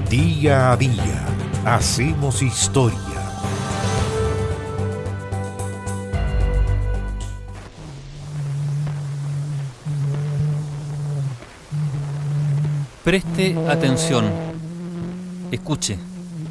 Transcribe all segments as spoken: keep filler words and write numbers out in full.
Día a día hacemos historia. Preste atención. Escuche.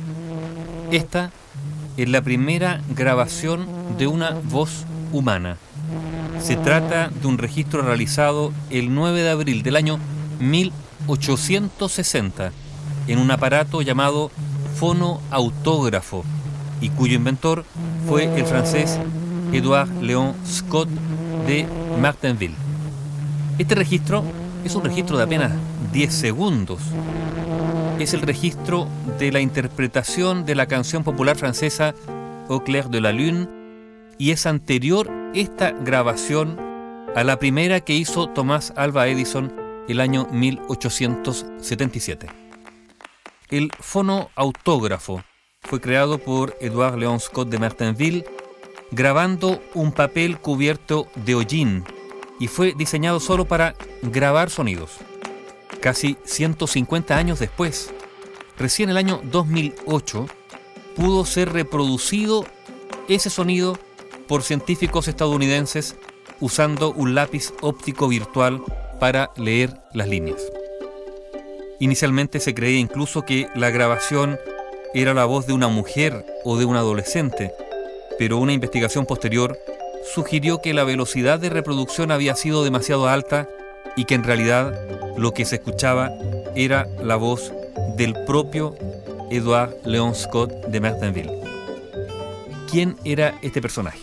Esta es la primera grabación de una voz humana. Se trata de un registro realizado el nueve de abril del año mil ochocientos sesenta en un aparato llamado fonoautógrafo y cuyo inventor fue el francés Édouard Léon Scott de Martinville. Este registro es un registro de apenas diez segundos. Es el registro de la interpretación de la canción popular francesa Au clair de la lune y es anterior esta grabación a la primera que hizo Thomas Alva Edison el año mil ochocientos setenta y siete. El fonoautógrafo fue creado por Édouard Léon Scott de Martinville grabando un papel cubierto de hollín y fue diseñado solo para grabar sonidos. Casi ciento cincuenta años después, recién el año dos mil ocho, pudo ser reproducido ese sonido por científicos estadounidenses usando un lápiz óptico virtual para leer las líneas. Inicialmente se creía incluso que la grabación era la voz de una mujer o de un adolescente, pero una investigación posterior sugirió que la velocidad de reproducción había sido demasiado alta y que en realidad lo que se escuchaba era la voz del propio Édouard Léon Scott de Martinville. ¿Quién era este personaje?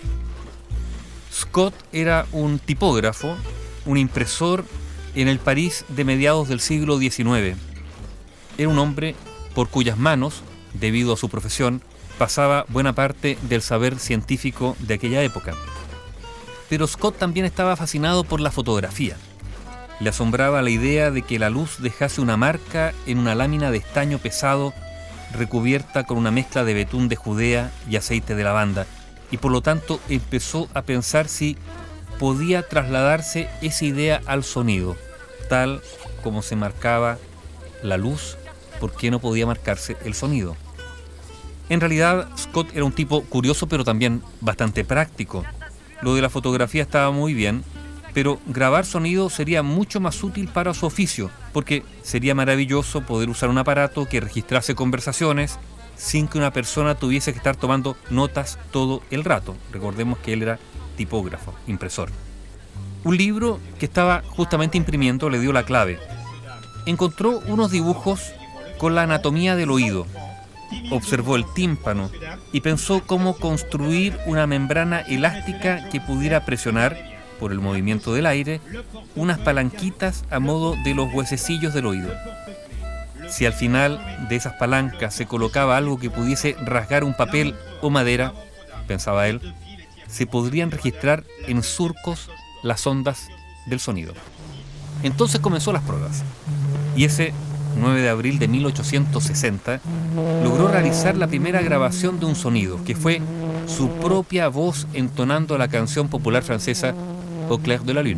Scott era un tipógrafo, un impresor en el París de mediados del siglo diecinueve. Era un hombre por cuyas manos, debido a su profesión, pasaba buena parte del saber científico de aquella época. Pero Scott también estaba fascinado por la fotografía. Le asombraba la idea de que la luz dejase una marca en una lámina de estaño pesado recubierta con una mezcla de betún de Judea y aceite de lavanda, y por lo tanto empezó a pensar si podía trasladarse esa idea al sonido, tal como se marcaba la luz, ¿por qué no podía marcarse el sonido? En realidad, Scott era un tipo curioso, pero también bastante práctico. Lo de la fotografía estaba muy bien, pero grabar sonido sería mucho más útil para su oficio, porque sería maravilloso poder usar un aparato que registrase conversaciones sin que una persona tuviese que estar tomando notas todo el rato. Recordemos que él era tipógrafo, impresor. Un libro que estaba justamente imprimiendo le dio la clave. Encontró unos dibujos con la anatomía del oído. Observó el tímpano y pensó cómo construir una membrana elástica que pudiera presionar, por el movimiento del aire, unas palanquitas a modo de los huesecillos del oído. Si al final de esas palancas se colocaba algo que pudiese rasgar un papel o madera, pensaba él, se podrían registrar en surcos las ondas del sonido. Entonces comenzó las pruebas. Y ese nueve de abril de mil ochocientos sesenta logró realizar la primera grabación de un sonido, que fue su propia voz entonando la canción popular francesa Au clair de la lune.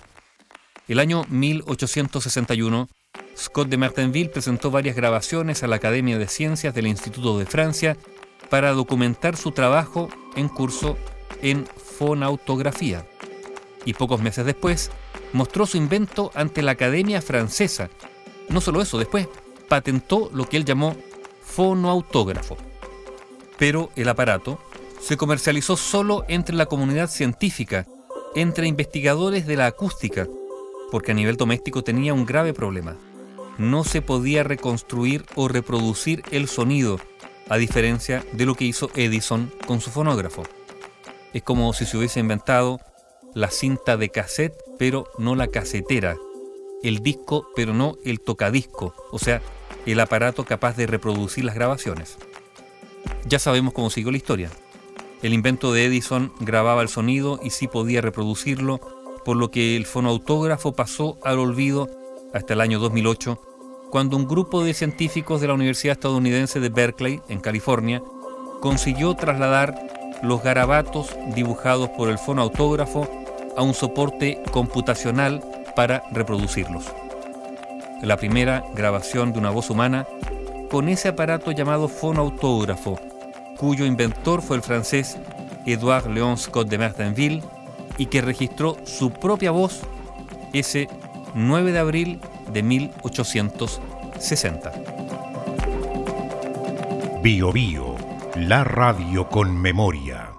El año mil ochocientos sesenta y uno, Scott de Martinville presentó varias grabaciones a la Academia de Ciencias del Instituto de Francia para documentar su trabajo en curso en fonautografía. Y pocos meses después, mostró su invento ante la Academia Francesa. No solo eso, después patentó lo que él llamó fonoautógrafo. Pero el aparato se comercializó solo entre la comunidad científica, entre investigadores de la acústica, porque a nivel doméstico tenía un grave problema. No se podía reconstruir o reproducir el sonido, a diferencia de lo que hizo Edison con su fonógrafo. Es como si se hubiese inventado la cinta de cassette, pero no la casetera, el disco, pero no el tocadisco, o sea, el aparato capaz de reproducir las grabaciones. Ya sabemos cómo siguió la historia. El invento de Edison grababa el sonido y sí podía reproducirlo, por lo que el fonoautógrafo pasó al olvido hasta el año dos mil ocho, cuando un grupo de científicos de la Universidad Estadounidense de Berkeley, en California, consiguió trasladar los garabatos dibujados por el fonoautógrafo a un soporte computacional para reproducirlos. La primera grabación de una voz humana con ese aparato llamado fonoautógrafo, cuyo inventor fue el francés Édouard Léon Scott de Martinville y que registró su propia voz ese nueve de abril de mil ochocientos sesenta. Bio Bio, la radio con memoria.